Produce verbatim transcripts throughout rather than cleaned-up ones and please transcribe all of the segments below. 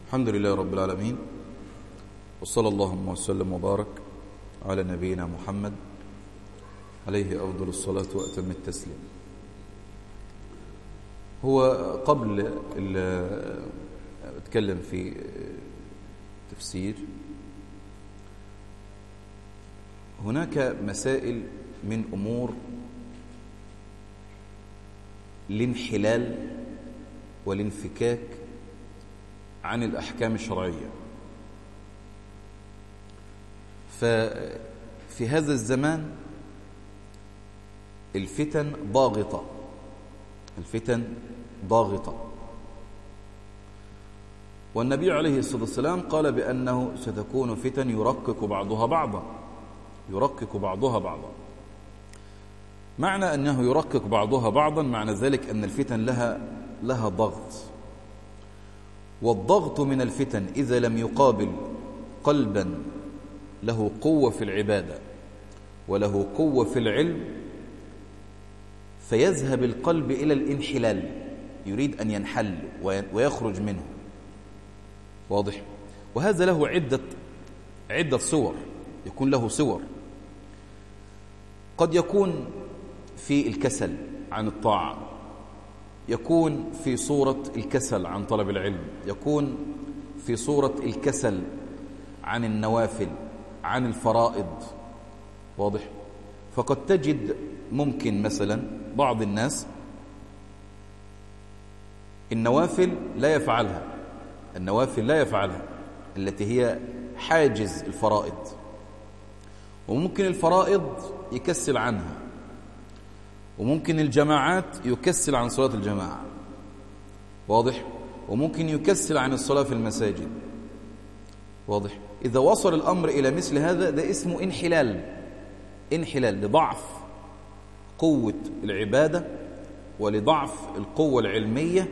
الحمد لله رب العالمين، وصلى اللهم وسلم وبارك على نبينا محمد عليه أفضل الصلاة وأتم التسليم. هو قبل أتكلم في تفسير، هناك مسائل من أمور الانحلال والانفكاك عن الأحكام الشرعية. ففي هذا الزمان الفتن ضاغطة، الفتن ضاغطة، والنبي عليه الصلاة والسلام قال بأنه ستكون فتن يرقق بعضها بعضا، يرقق بعضها بعضا. معنى أنه يرقق بعضها بعضا معنى ذلك أن الفتن لها لها ضغط، والضغط من الفتن إذا لم يقابل قلبا له قوة في العبادة وله قوة في العلم فيذهب القلب إلى الانحلال، يريد أن ينحل ويخرج منه. واضح؟ وهذا له عدة عدة صور، يكون له صور. قد يكون في الكسل عن الطاعة، يكون في صورة الكسل عن طلب العلم، يكون في صورة الكسل عن النوافل، عن الفرائض. واضح؟ فقد تجد ممكن مثلا بعض الناس النوافل لا يفعلها، النوافل لا يفعلها التي هي حاجز الفرائض، وممكن الفرائض يكسل عنها، وممكن الجماعات يكسل عن صلاة الجماعة. واضح؟ وممكن يكسل عن الصلاة في المساجد. واضح؟ إذا وصل الأمر إلى مثل هذا ده اسمه انحلال، انحلال لضعف قوة العبادة ولضعف القوة العلمية،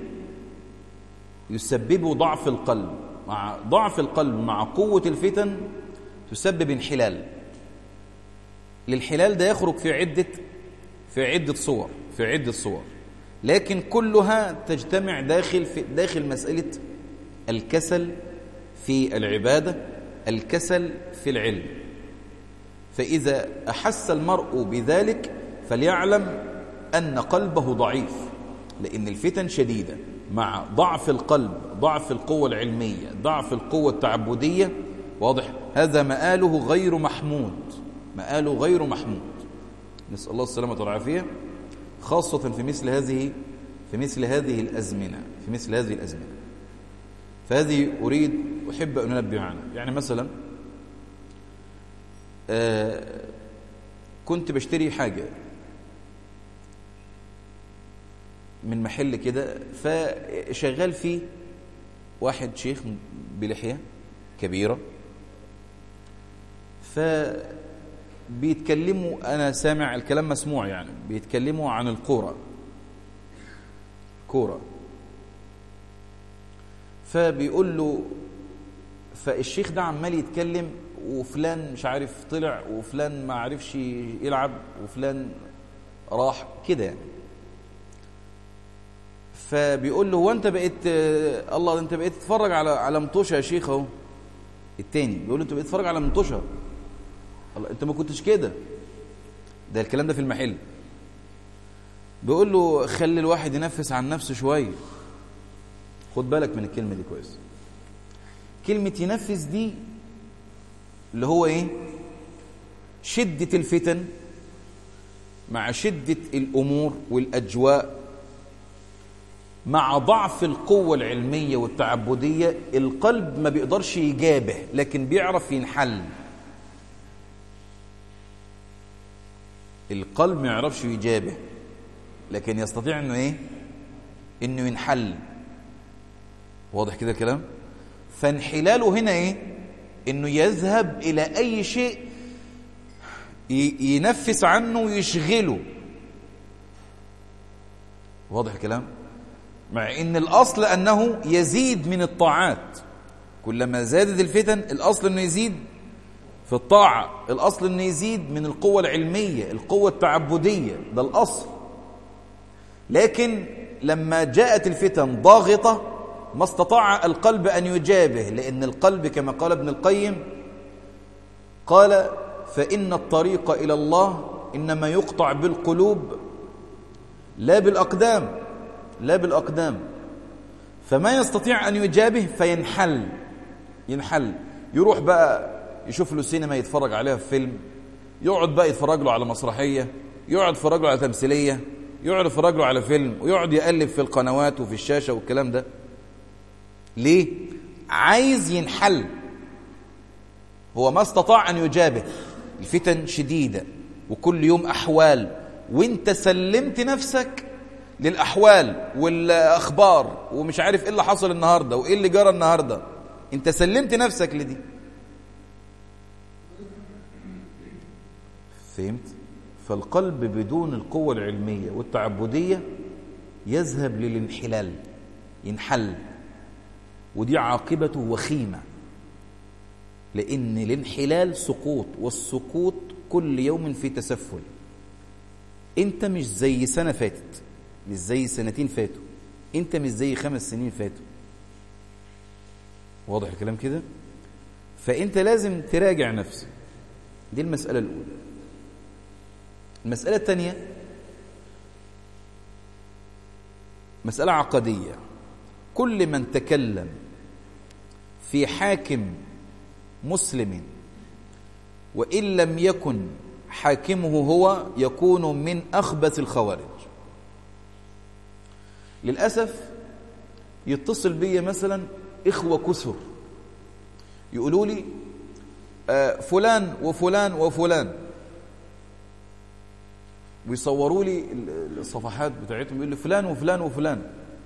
يسبب ضعف القلب. مع ضعف القلب مع قوة الفتن تسبب انحلال. الانحلال ده يخرج في عدة في عدة صور في عدة صور لكن كلها تجتمع داخل في داخل مسألة الكسل في العبادة، الكسل في العلم. فإذا أحس المرء بذلك فليعلم أن قلبه ضعيف، لأن الفتن شديدة مع ضعف القلب، ضعف القوة العلمية، ضعف القوة التعبدية. واضح؟ هذا مآله غير محمود، مآله غير محمود. نسأل الله السلامة والعافية، خاصة في مثل هذه في مثل هذه الأزمنة في مثل هذه الأزمنة فهذه أريد أحب أن أنبه عنها. يعني مثلا آه كنت بشتري حاجة من محل كده، فشغال فيه واحد شيخ بلحية كبيرة، فبيتكلموا، أنا سامع الكلام مسموع، يعني بيتكلموا عن الكورة كورة فبيقول له، فالشيخ ده عمال يتكلم، وفلان مش عارف طلع، وفلان ما عرفش يلعب، وفلان راح كده يعني. فبيقول له، هو انت بقيت الله انت بقيت تتفرج على على مطوشه يا شيخ اهو. التاني بيقول له، انت بقيت تتفرج على مطوشه، الله انت ما كنتش كده. ده الكلام ده في المحل. بيقول له، خلي الواحد ينفس عن نفسه شويه. خد بالك من الكلمه دي كويس. كلمه ينفس دي اللي هو ايه؟ شده الفتن مع شده الامور والاجواء مع ضعف القوة العلمية والتعبدية، القلب ما بيقدرش يجابه لكن بيعرف ينحل. القلب ما يعرفش يجابه لكن يستطيع انه ايه؟ انه ينحل. واضح كده الكلام؟ فانحلاله هنا ايه؟ انه يذهب الى اي شيء ينفس عنه ويشغله. واضح الكلام؟ مع ان الاصل انه يزيد من الطاعات، كلما زادت الفتن الاصل انه يزيد في الطاعة، الاصل انه يزيد من القوة العلمية، القوة التعبدية، ده الاصل. لكن لما جاءت الفتن ضاغطة ما استطاع القلب أن يجابه، لأن القلب كما قال ابن القيم قال فإن الطريق إلى الله إنما يقطع بالقلوب لا بالأقدام، لا بالأقدام. فما يستطيع أن يجابه فينحل، ينحل يروح بقى يشوف له سينما يتفرج عليها في فيلم، يقعد بقى يتفرج له على مسرحية، يقعد يتفرج له على تمثيلية، يقعد يتفرج له على فيلم، ويقعد يقلب في القنوات وفي الشاشة والكلام ده. ليه؟ عايز ينحل، هو ما استطاع أن يجابه. الفتن شديدة وكل يوم أحوال، وانت سلمت نفسك للأحوال والأخبار ومش عارف إيه اللي حصل النهاردة وإيه اللي جرى النهاردة، انت سلمت نفسك لدي. فهمت؟ فالقلب بدون القوة العلمية والتعبدية يذهب للانحلال، ينحل، ودي عاقبته وخيمة، لأن الانحلال سقوط، والسقوط كل يوم في تسفل. انت مش زي سنة فاتت، مش زي سنتين فاتوا، انت مش زي خمس سنين فاتوا. واضح الكلام كده؟ فانت لازم تراجع نفسك. دي المسألة الأولى. المسألة الثانية مسألة عقدية. كل من تكلم في حاكم مسلم وإن لم يكن حاكمه هو يكون من أخبث الخوارج. للأسف يتصل بي مثلا إخوة كثر يقولوا لي آه فلان وفلان وفلان، ويصوروا لي الصفحات بتاعتهم، يقول لي فلان وفلان وفلان.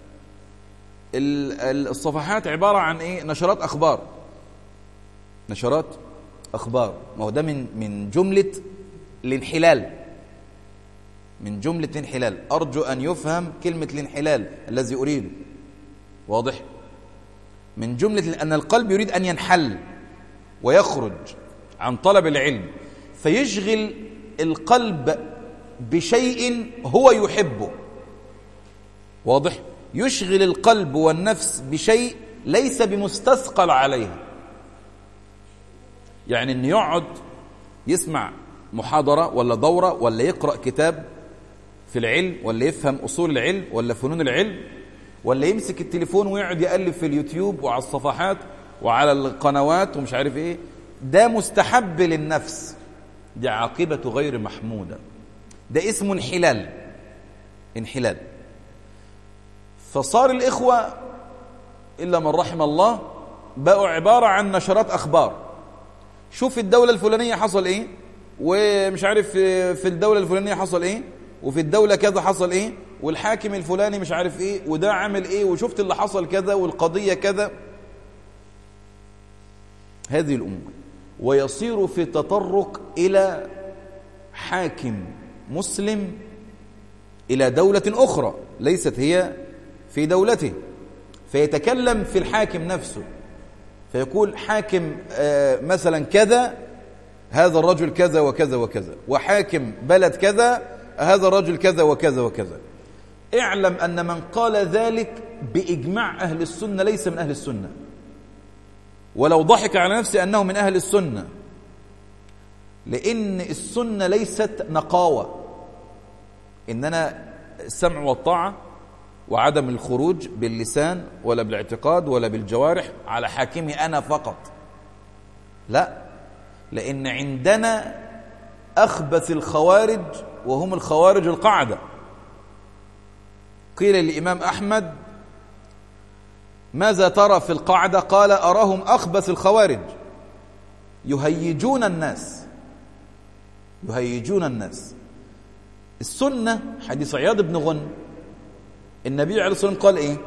الصفحات عبارة عن إيه؟ نشرات أخبار، نشرات أخبار. ما هو ده من من جملة الانحلال، من جملة الانحلال. أرجو أن يفهم كلمة الانحلال الذي أريده. واضح؟ من جملة أن القلب يريد أن ينحل ويخرج عن طلب العلم، فيشغل القلب بشيء هو يحبه. واضح؟ يشغل القلب والنفس بشيء ليس بمستثقل عليها. يعني أن يقعد يسمع محاضرة ولا دورة ولا يقرأ كتاب في العلم ولا يفهم أصول العلم ولا فنون العلم، ولا يمسك التليفون ويقعد يقلب في اليوتيوب وعلى الصفحات وعلى القنوات ومش عارف ايه. ده مستحب للنفس، دي عاقبة غير محمودة، ده اسمه انحلال، انحلال. فصار الإخوة إلا من رحم الله بقوا عبارة عن نشرات أخبار. شوف الدولة الفلانية حصل ايه، ومش عارف في الدولة الفلانية حصل ايه، وفي الدولة كذا حصل ايه، والحاكم الفلاني مش عارف ايه، وده عمل ايه، وشفت اللي حصل كذا، والقضية كذا. هذه الأمور. ويصير في تطرق إلى حاكم مسلم إلى دولة أخرى ليست هي في دولته، فيتكلم في الحاكم نفسه، فيقول حاكم آه مثلا كذا، هذا الرجل كذا وكذا وكذا، وحاكم بلد كذا هذا الرجل كذا وكذا وكذا. اعلم أن من قال ذلك بإجماع أهل السنة ليس من أهل السنة، ولو ضحك على نفسه أنه من أهل السنة، لأن السنة ليست نقاوة، إننا السمع والطاعة وعدم الخروج باللسان ولا بالاعتقاد ولا بالجوارح على حاكمي أنا فقط. لا، لأن عندنا أخبث الخوارج وهم الخوارج القاعدة. قيل للإمام أحمد ماذا ترى في القاعدة؟ قال أراهم أخبث الخوارج، يهيجون الناس، يهيجون الناس. السنة حديث عياض بن غن، النبي عليه الصلاة والسلام قال إيه؟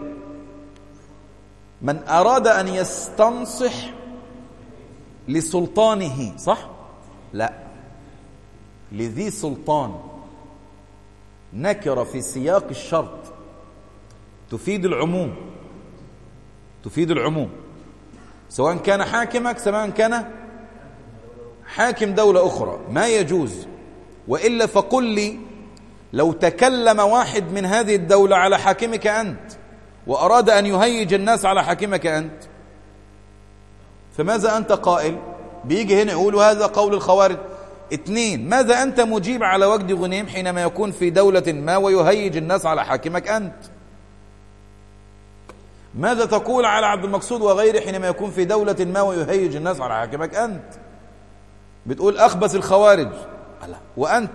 من أراد أن يستنصح لسلطانه، صح؟ لا، لذي سلطان. نكر في سياق الشرط تفيد العموم، تفيد العموم، سواء كان حاكمك سواء كان حاكم دولة أخرى، ما يجوز. وإلا فقل لي لو تكلم واحد من هذه الدولة على حاكمك أنت وأراد أن يهيج الناس على حاكمك أنت، فماذا أنت قائل؟ بيجي هنا يقول هذا قول الخوارج. اثنين، ماذا أنت مجيب على وجدي غنيم حينما يكون في دولة ما ويهيج الناس على حاكمك أنت؟ ماذا تقول على عبد المقصود وغيره حينما يكون في دولة ما ويهيج الناس على حاكمك أنت؟ بتقول أخبث الخوارج وأنت،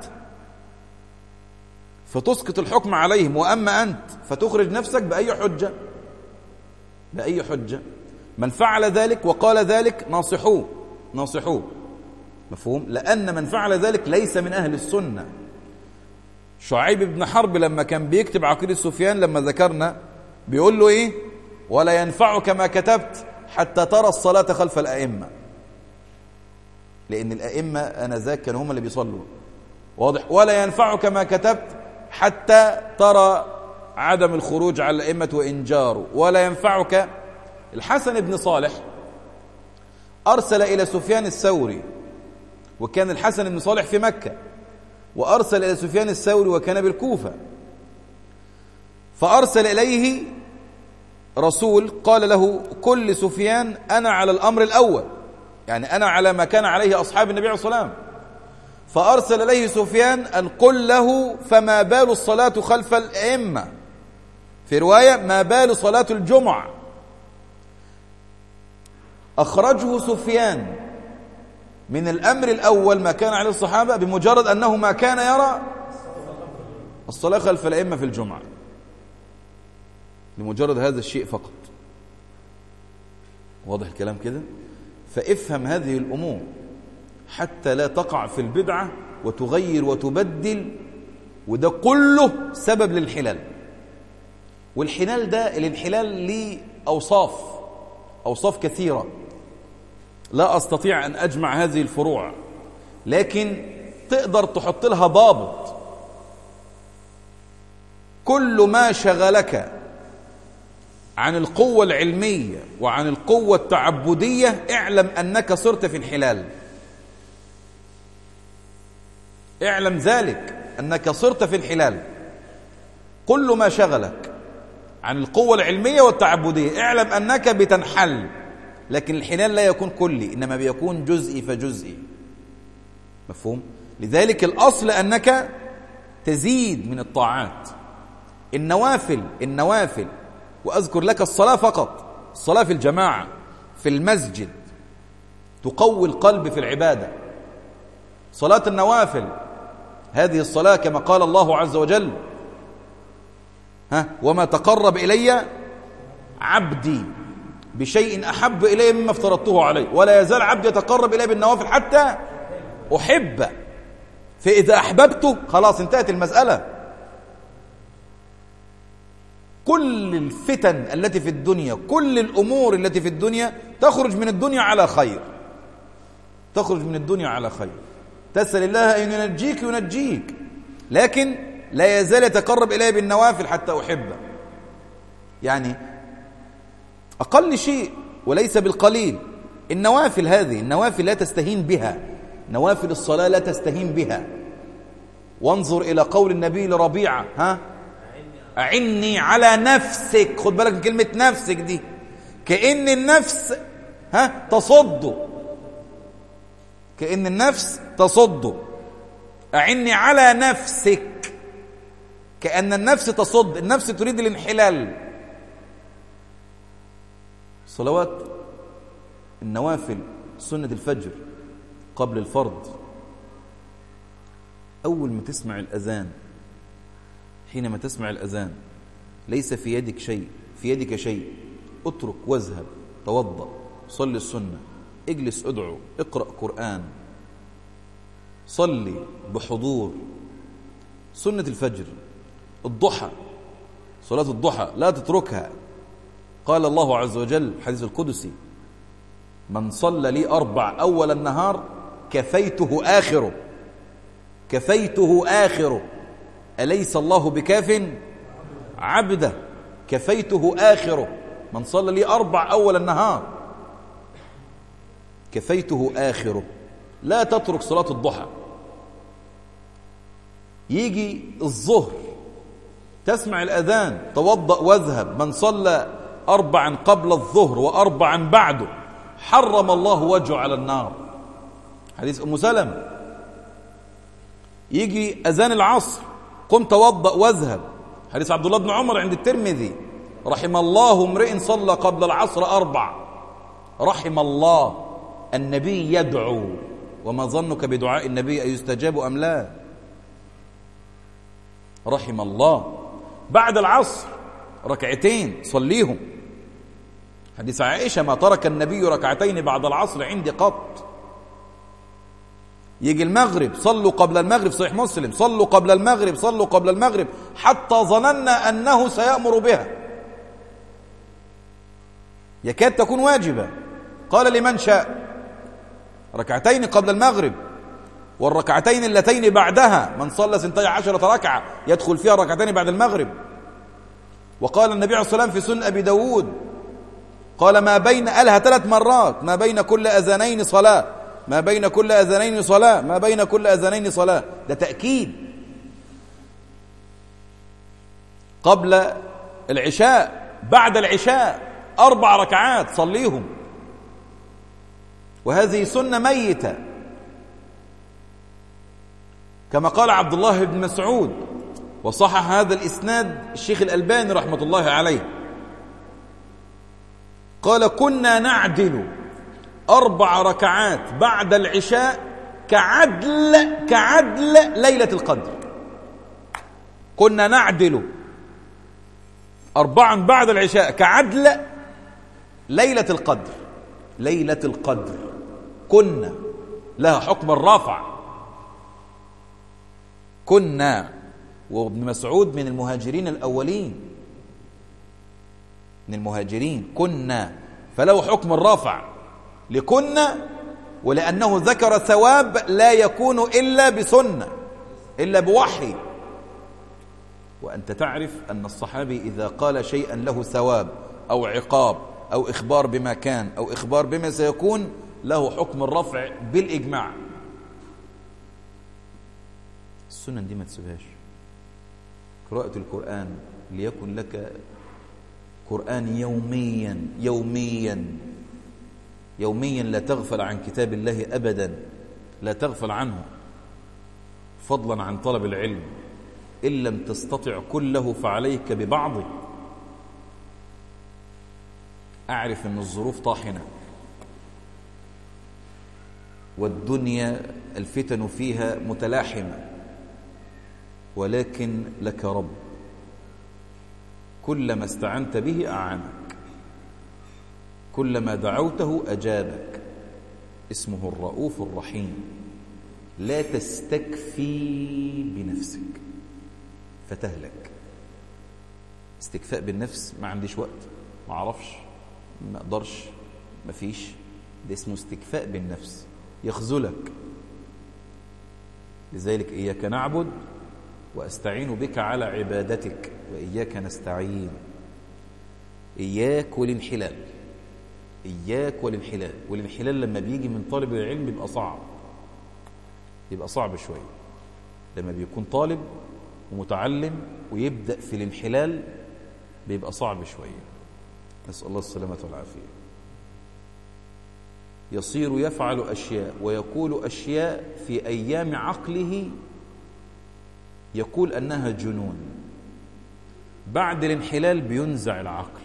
فتسقط الحكم عليهم، وأما أنت فتخرج نفسك بأي حجة؟ بأي حجة؟ من فعل ذلك وقال ذلك ناصحوه ناصحوه، مفهوم؟ لأن من فعل ذلك ليس من أهل السنة. شعيب بن حرب لما كان بيكتب عقيدة سفيان لما ذكرنا بيقول له إيه؟ ولا ينفعك ما كتبت حتى ترى الصلاة خلف الأئمة، لأن الأئمة أنذاك كانوا هم اللي بيصلوا، واضح؟ ولا ينفعك ما كتبت حتى ترى عدم الخروج على الأئمة وإن جاروا، ولا ينفعك. الحسن بن صالح أرسل إلى سفيان الثوري، وكان الحسن بن صالح في مكة، وأرسل إلى سفيان الثوري وكان بالكوفة، فأرسل إليه رسول قال له كل سفيان أنا على الأمر الأول، يعني أنا على ما كان عليه أصحاب النبي عليه الصلاة والسلام. فأرسل إليه سفيان أن قل له فما بال الصلاة خلف الأئمة، في رواية ما بال صلاة الجمعة. أخرجه سفيان من الأمر الأول ما كان عليه الصحابة بمجرد أنه ما كان يرى الصلاة خلف الأئمة في الجمعة، لمجرد هذا الشيء فقط. واضح الكلام كده؟ فافهم هذه الأمور حتى لا تقع في البدعة وتغير وتبدل، وده كله سبب للانحلال. والانحلال ده الانحلال ليه أوصاف أوصاف كثيرة لا أستطيع أن أجمع هذه الفروع، لكن تقدر تحط لها ضابط. كل ما شغلك عن القوة العلمية وعن القوة التعبدية اعلم أنك صرت في انحلال. اعلم ذلك أنك صرت في انحلال. كل ما شغلك عن القوة العلمية والتعبدية اعلم أنك بتنحل، لكن الانحلال لا يكون كلي، إنما بيكون جزئي فجزئي، مفهوم؟ لذلك الأصل أنك تزيد من الطاعات. النوافل النوافل وأذكر لك الصلاة فقط، الصلاة في الجماعة في المسجد تقوي القلب في العبادة. صلاة النوافل هذه الصلاة كما قال الله عز وجل ها وما تقرب إلي عبدي بشيء أحب إلي مما افترضته عليه ولا يزال عبدي يتقرب إلي بالنوافل حتى أحبه، فإذا أحببته خلاص انتهت المسألة. كل الفتن التي في الدنيا، كل الأمور التي في الدنيا تخرج من الدنيا على خير، تخرج من الدنيا على خير. تسأل الله أن ينجيك ينجيك، لكن لا يزال يتقرب إليه بالنوافل حتى أحبه. يعني أقل شيء وليس بالقليل النوافل هذه، النوافل لا تستهين بها، نوافل الصلاة لا تستهين بها. وانظر إلى قول النبي لربيعة ها أعني على نفسك، خد بالك من كلمة نفسك دي، كأن النفس ها تصد، كأن النفس تصد. أعني على نفسك، كأن النفس تصد، النفس تريد الانحلال. صلوات النوافل سنة الفجر قبل الفرض، أول ما تسمع الأذان، حينما تسمع الأذان ليس في يدك شيء، في يدك شيء، اترك واذهب توضأ، صلي السنة، اجلس ادعو، اقرأ قرآن، صلي بحضور. سنة الفجر، الضحى، صلاة الضحى لا تتركها. قال الله عز وجل حديث القدسي من صلى لي أربع أول النهار كفيته آخره، كفيته آخره. أليس الله بكاف عبده؟ كفيته آخره. من صلى لي أربع أول النهار كفيته آخره. لا تترك صلاة الضحى. يجي الظهر تسمع الأذان توضأ واذهب، من صلى أربعا قبل الظهر وأربعا بعده حرم الله وجهه على النار. حديث أم سلمة. يجي أذان العصر قم توضأ واذهب، حديث عبد الله بن عمر عند الترمذي، رحم الله امرئ صلى قبل العصر أربع. رحم الله، النبي يدعو، وما ظنك بدعاء النبي أن يستجاب أم لا؟ رحم الله. بعد العصر ركعتين صليهم، حديث عائشة ما ترك النبي ركعتين بعد العصر عندي قط. يجي المغرب صلوا قبل المغرب، صحيح مسلم، صلوا قبل المغرب صلوا قبل المغرب حتى ظننا أنه سيأمر بها، يكاد تكون واجبة. قال لمن شاء ركعتين قبل المغرب، والركعتين اللتين بعدها من صلى سنتي عشرة ركعة يدخل فيها ركعتين بعد المغرب. وقال النبي عليه الصلاة والسلام في سنن أبي داود، قال ما بين، قالها ثلاث مرات، ما بين كل أذانين صلاة، ما بين كل أذانين صلاة، ما بين كل أذانين صلاة. ده تأكيد. قبل العشاء بعد العشاء أربع ركعات صليهم، وهذه سنة ميتة كما قال عبد الله بن مسعود، وصحح هذا الإسناد الشيخ الألباني رحمة الله عليه. قال كنا نعدل أربع ركعات بعد العشاء كعدل كعدل ليلة القدر. كنا نعدل أربعا بعد العشاء كعدل ليلة القدر. ليلة القدر كنا لها حكم الرافع. كنا، وابن مسعود من المهاجرين الأولين، من المهاجرين، كنا، فله حكم الرافع لكنا، ولأنه ذكر ثواب لا يكون إلا بسنة، إلا بوحي. وأنت تعرف أن الصحابي إذا قال شيئا له ثواب أو عقاب أو إخبار بما كان أو إخبار بما سيكون له حكم الرفع بالإجماع. السنن دي ما تسيبهاش. قراءة القرآن ليكن لك قرآن يوميا يوميا يوميا، لا تغفل عن كتاب الله أبدا، لا تغفل عنه، فضلا عن طلب العلم. إن لم تستطع كله فعليك ببعضه. أعرف أن الظروف طاحنة، والدنيا الفتن فيها متلاحمة، ولكن لك رب كلما استعنت به أعانك، كلما دعوته أجابك. اسمه الرؤوف الرحيم. لا تستكفي بنفسك فتهلك. استكفاء بالنفس، ما عنديش وقت، ما اعرفش، ما اقدرش، ما فيش، ده اسمه استكفاء بالنفس، يخذلك. لذلك إياك نعبد وأستعين بك على عبادتك، وإياك نستعين. إياك والانحلال، إياك والانحلال. والانحلال لما بيجي من طالب العلم بيبقى صعب، بيبقى صعب شوية. لما بيكون طالب ومتعلم ويبدأ في الانحلال بيبقى صعب شوية. نسأل الله السلامة والعافية. يصير يفعل أشياء ويقول أشياء في أيام عقله يقول أنها جنون، بعد الانحلال بينزع العقل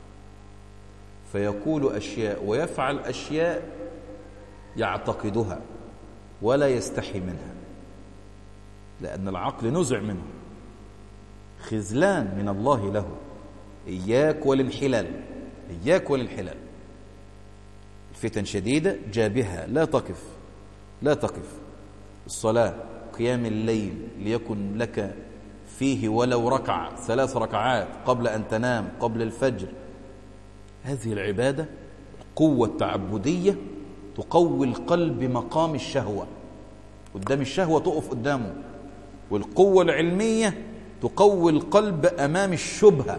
فيقول أشياء ويفعل أشياء يعتقدها ولا يستحي منها، لأن العقل نزع منه، خذلان من الله له. إياك والانحلال، إياك والانحلال. الفتن شديدة، جابها، لا تقف، لا تقف. الصلاة، قيام الليل، ليكن لك فيه ولو ركعة، ثلاث ركعات قبل أن تنام، قبل الفجر. هذه العبادة قوة تعبدية تقوي القلب مقام الشهوة، قدام الشهوة تقف قدامه. والقوة العلمية تقوي القلب أمام الشبهة.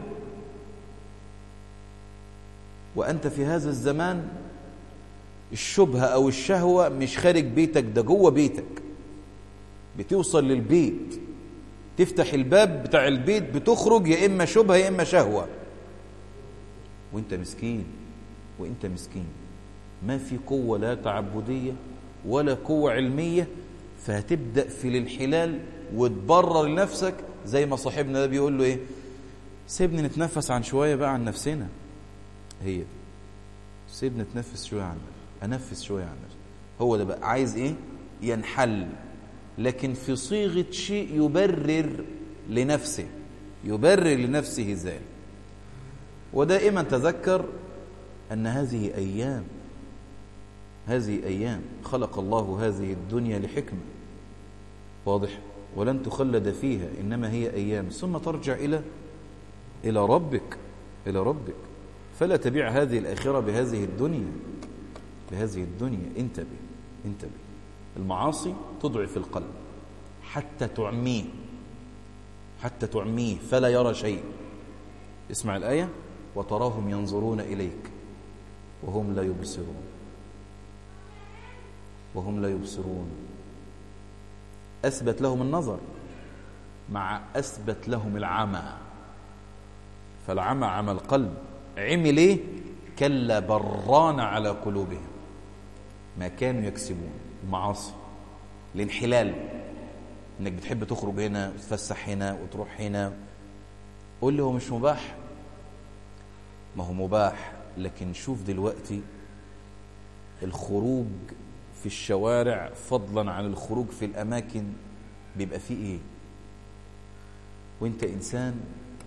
وأنت في هذا الزمان الشبهة أو الشهوة مش خارج بيتك، ده جوه بيتك، بتوصل للبيت. تفتح الباب بتاع البيت بتخرج يا إما شبهة يا إما شهوة، وانت مسكين وانت مسكين ما في قوة لا تعبدية ولا قوة علمية، فهتبدأ في الانحلال وتبرر لنفسك زي ما صاحبنا ده بيقول له ايه، سيبني نتنفس عن شوية بقى عن نفسنا. هي سيبني نتنفس شوية عن أنفس شوية عن نفسي. هو ده بقى عايز ايه؟ ينحل، لكن في صيغة شيء يبرر لنفسه، يبرر لنفسه ذلك. ودائما تذكر أن هذه أيام، هذه أيام خلق الله هذه الدنيا لحكمة، واضح؟ ولن تخلد فيها، إنما هي أيام ثم ترجع إلى إلى ربك، إلى ربك. فلا تبيع هذه الآخرة بهذه الدنيا، بهذه الدنيا. انتبه انتبه. المعاصي تضعف القلب حتى تعميه، حتى تعميه فلا يرى شيء. اسمع الآية: وتراهم ينظرون إليك وهم لا يبصرون، وهم لا يبصرون. أثبت لهم النظر مع أثبت لهم العمى، فالعمى عمى القلب. عمل ايه؟ كلا بران على قلوبهم ما كانوا يكسبون. المعاصي، الانحلال، انك بتحب تخرج هنا وتفسح هنا وتروح هنا. قول لي هو مش مباح؟ ما هو مباح، لكن شوف دلوقتي الخروج في الشوارع فضلا عن الخروج في الأماكن بيبقى فيه ايه؟ وانت إنسان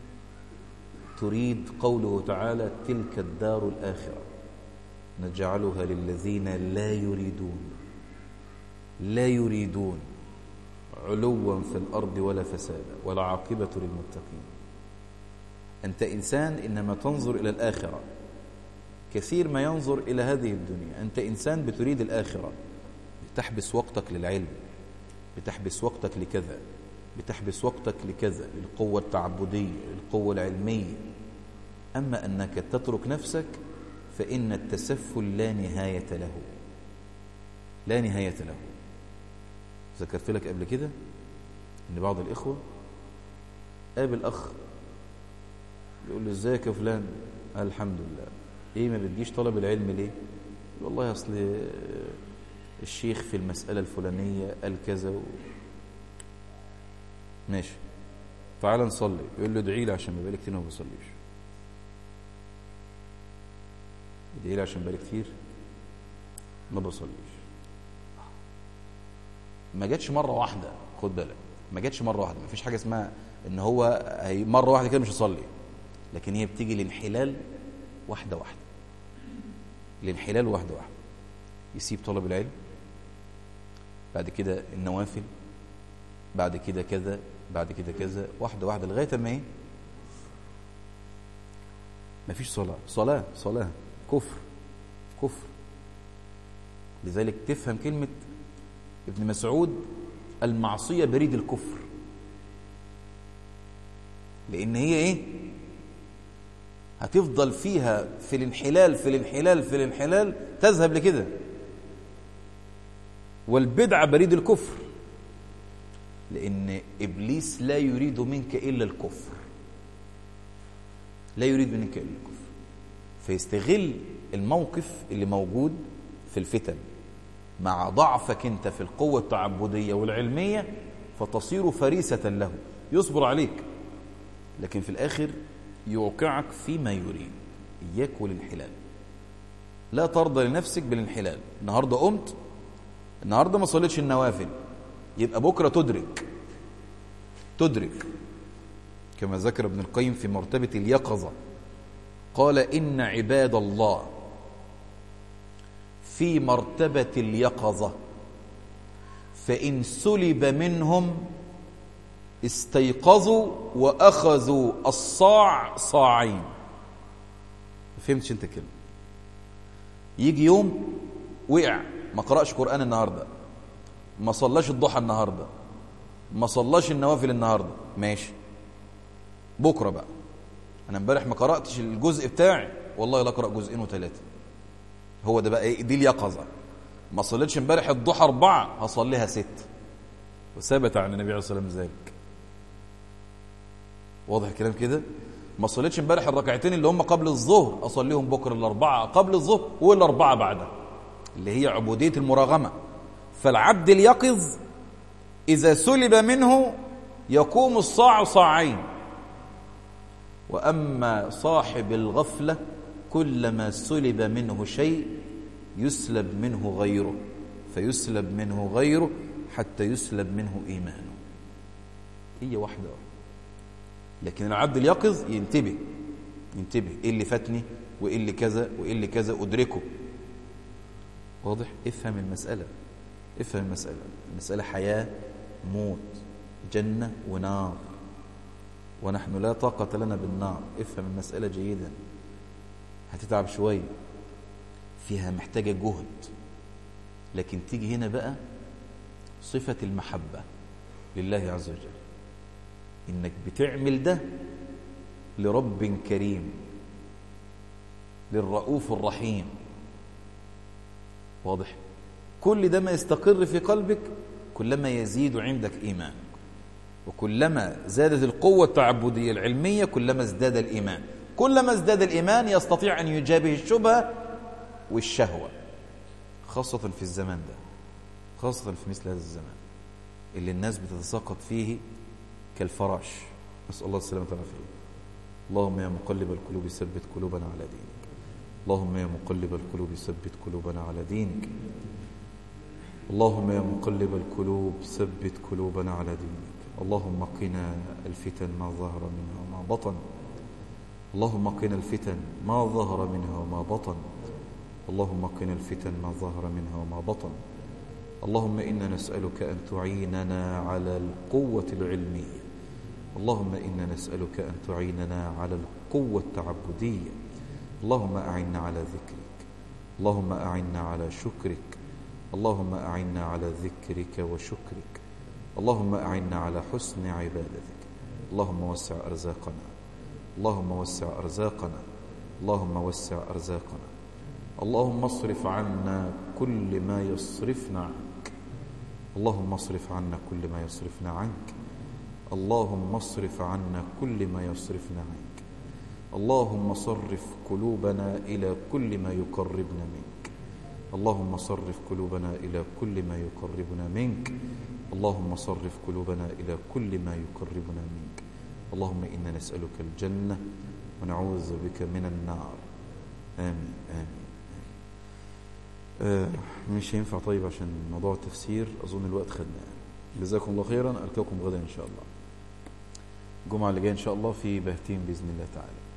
تريد قوله تعالى: تلك الدار الآخرة نجعلها للذين لا يريدون لا يريدون علوا في الأرض ولا فسادا ولا عاقبة للمتقين. أنت إنسان إنما تنظر إلى الآخرة، كثير ما ينظر إلى هذه الدنيا. أنت إنسان بتريد الآخرة، بتحبس وقتك للعلم، بتحبس وقتك لكذا، بتحبس وقتك لكذا، للقوة التعبدية، للقوة العلمية. أما أنك تترك نفسك فإن التسفل لا نهاية له، لا نهاية له. ذكرت لك قبل كده أن بعض الإخوة قابل أخ يقول له: ازيك يا فلان؟ قال: الحمد لله. ايه ما بتجيش طلب العلم ليه؟ والله أصل الشيخ في المسألة الفلانية قال كذا و... ماشي، تعال نصلي. يقول له: ادعي لي عشان ما بقالي كتير ما بصليش. ادعي لي عشان بقالي كتير ما بصليش. ما جاتش مره واحده، خد بالك، ما جاتش مره واحده. ما فيش حاجه اسمها ان هو هي مره واحده كده مش هصلي، لكن هي بتيجي الانحلال واحده واحده، الانحلال واحده واحده. يسيب طلب العلم، بعد كده النوافل، بعد كده كذا، بعد كده كذا، واحده واحده لغايه ما ايه؟ مفيش صلاه. صلاه صلاه كفر كفر. لذلك تفهم كلمه ابن مسعود: المعصيه بريد الكفر. لان هي ايه؟ هتفضل فيها في الانحلال في الانحلال في الانحلال تذهب لكده. والبدعه بريد الكفر، لأن إبليس لا يريد منك إلا الكفر، لا يريد منك إلا الكفر. فيستغل الموقف اللي موجود في الفتن مع ضعفك أنت في القوة التعبدية والعلمية، فتصير فريسة له، يصبر عليك، لكن في الآخر يوقعك فيما يريد. إياك والانحلال، لا ترضى لنفسك بالانحلال. النهاردة قمت، النهاردة ما صليتش النوافل، يبقى بكرة تدرك تدرك كما ذكر ابن القيم في مرتبة اليقظة، قال: إن عباد الله في مرتبة اليقظة، فإن سلب منهم استيقظوا وأخذوا الصاع صاعين. ما فهمتش انت كده؟ يجي يوم وقع، ما قرأش قرآن النهارده، ما صلاش الضحى النهارده، ما صلاش النوافل النهارده، ماشي، بكره بقى انا امبارح ما قراتش الجزء بتاعي، والله لا اقرا جزئين وثلاثه. هو ده بقى ايه؟ دي اليقظه. ما صليتش امبارح الضحى اربعه، هصليها ست. وثبت عن النبي عليه الصلاه والسلام ذلك. واضح الكلام كده؟ ما صليتش امبارح الركعتين اللي هم قبل الظهر، اصليهم بكره الاربعه قبل الظهر والاربعه بعدها، اللي هي عبوديه المراغمه. فالعبد اليقظ اذا سلب منه يقوم الصاع صاعين، واما صاحب الغفله كلما سلب منه شيء يسلب منه غيره، فيسلب منه غيره حتى يسلب منه ايمانه. هي واحده. لكن العبد اليقظ ينتبه ينتبه ايه اللي فاتني وايه اللي كذا وايه اللي كذا ادركه. واضح؟ افهم المسألة، افهم المسألة. المسألة حياة موت، جنة ونار، ونحن لا طاقة لنا بالنار. افهم المسألة جيدا. هتتعب شوية فيها، محتاجة جهد، لكن تيجي هنا بقى صفة المحبة لله عز وجل، إنك بتعمل ده لرب كريم، للرؤوف الرحيم. واضح؟ كل ده ما يستقر في قلبك كلما يزيد عندك إيمانك، وكلما زادت القوة التعبدية العلمية كلما ازداد الإيمان. كلما ازداد الإيمان يستطيع أن يجابه الشبهة والشهوة، خاصة في الزمان ده، خاصة في مثل هذا الزمان اللي الناس بتتساقط فيه كالفراش. نسأل الله السلامة والعافية. اللهم يا مقلب القلوب ثبت قلوبنا على دينك. اللهم يا مقلب القلوب ثبت قلوبنا على دينك. اللهم يا مقلب القلوب ثبت قلوبنا على دينك. اللهم قنا الفتن ما ظهر منها وما بطن. اللهم قنا الفتن ما ظهر منها وما بطن. اللهم قنا الفتن ما ظهر منها وما بطن. اللهم إنا نسألك أن تعيننا على القوة العلمية. اللهم إنا نسألك أن تعيننا على القوة التعبدية. اللهم أعنا على ذكرك. اللهم أعنا على شكرك. اللهم أعنا على ذكرك وشكرك. اللهم أعنا على حسن عبادتك. اللهم وسع أرزاقنا. اللهم وسع أرزاقنا. اللهم وسع أرزاقنا. اللهم اصرف عنا كل ما يصرفنا عنك. اللهم اصرف عنا كل ما يصرفنا عنك. اللهم اصرف عنا كل ما يصرفنا عنك. اللهم صرف قلوبنا إلى كل ما يقربنا منك. اللهم صرف قلوبنا إلى كل ما يقربنا منك. اللهم صرف قلوبنا إلى كل ما يقربنا منك. اللهم إنا نسألك الجنة ونعوذ بك من النار. آمين آمين. آه مش ينفع طيب عشان موضوع التفسير أظن الوقت خدناه. جزاكم الله خيرا. ألقاكم غدا إن شاء الله. الجمعة اللي جاية إن شاء الله في بهتين بإذن الله تعالى.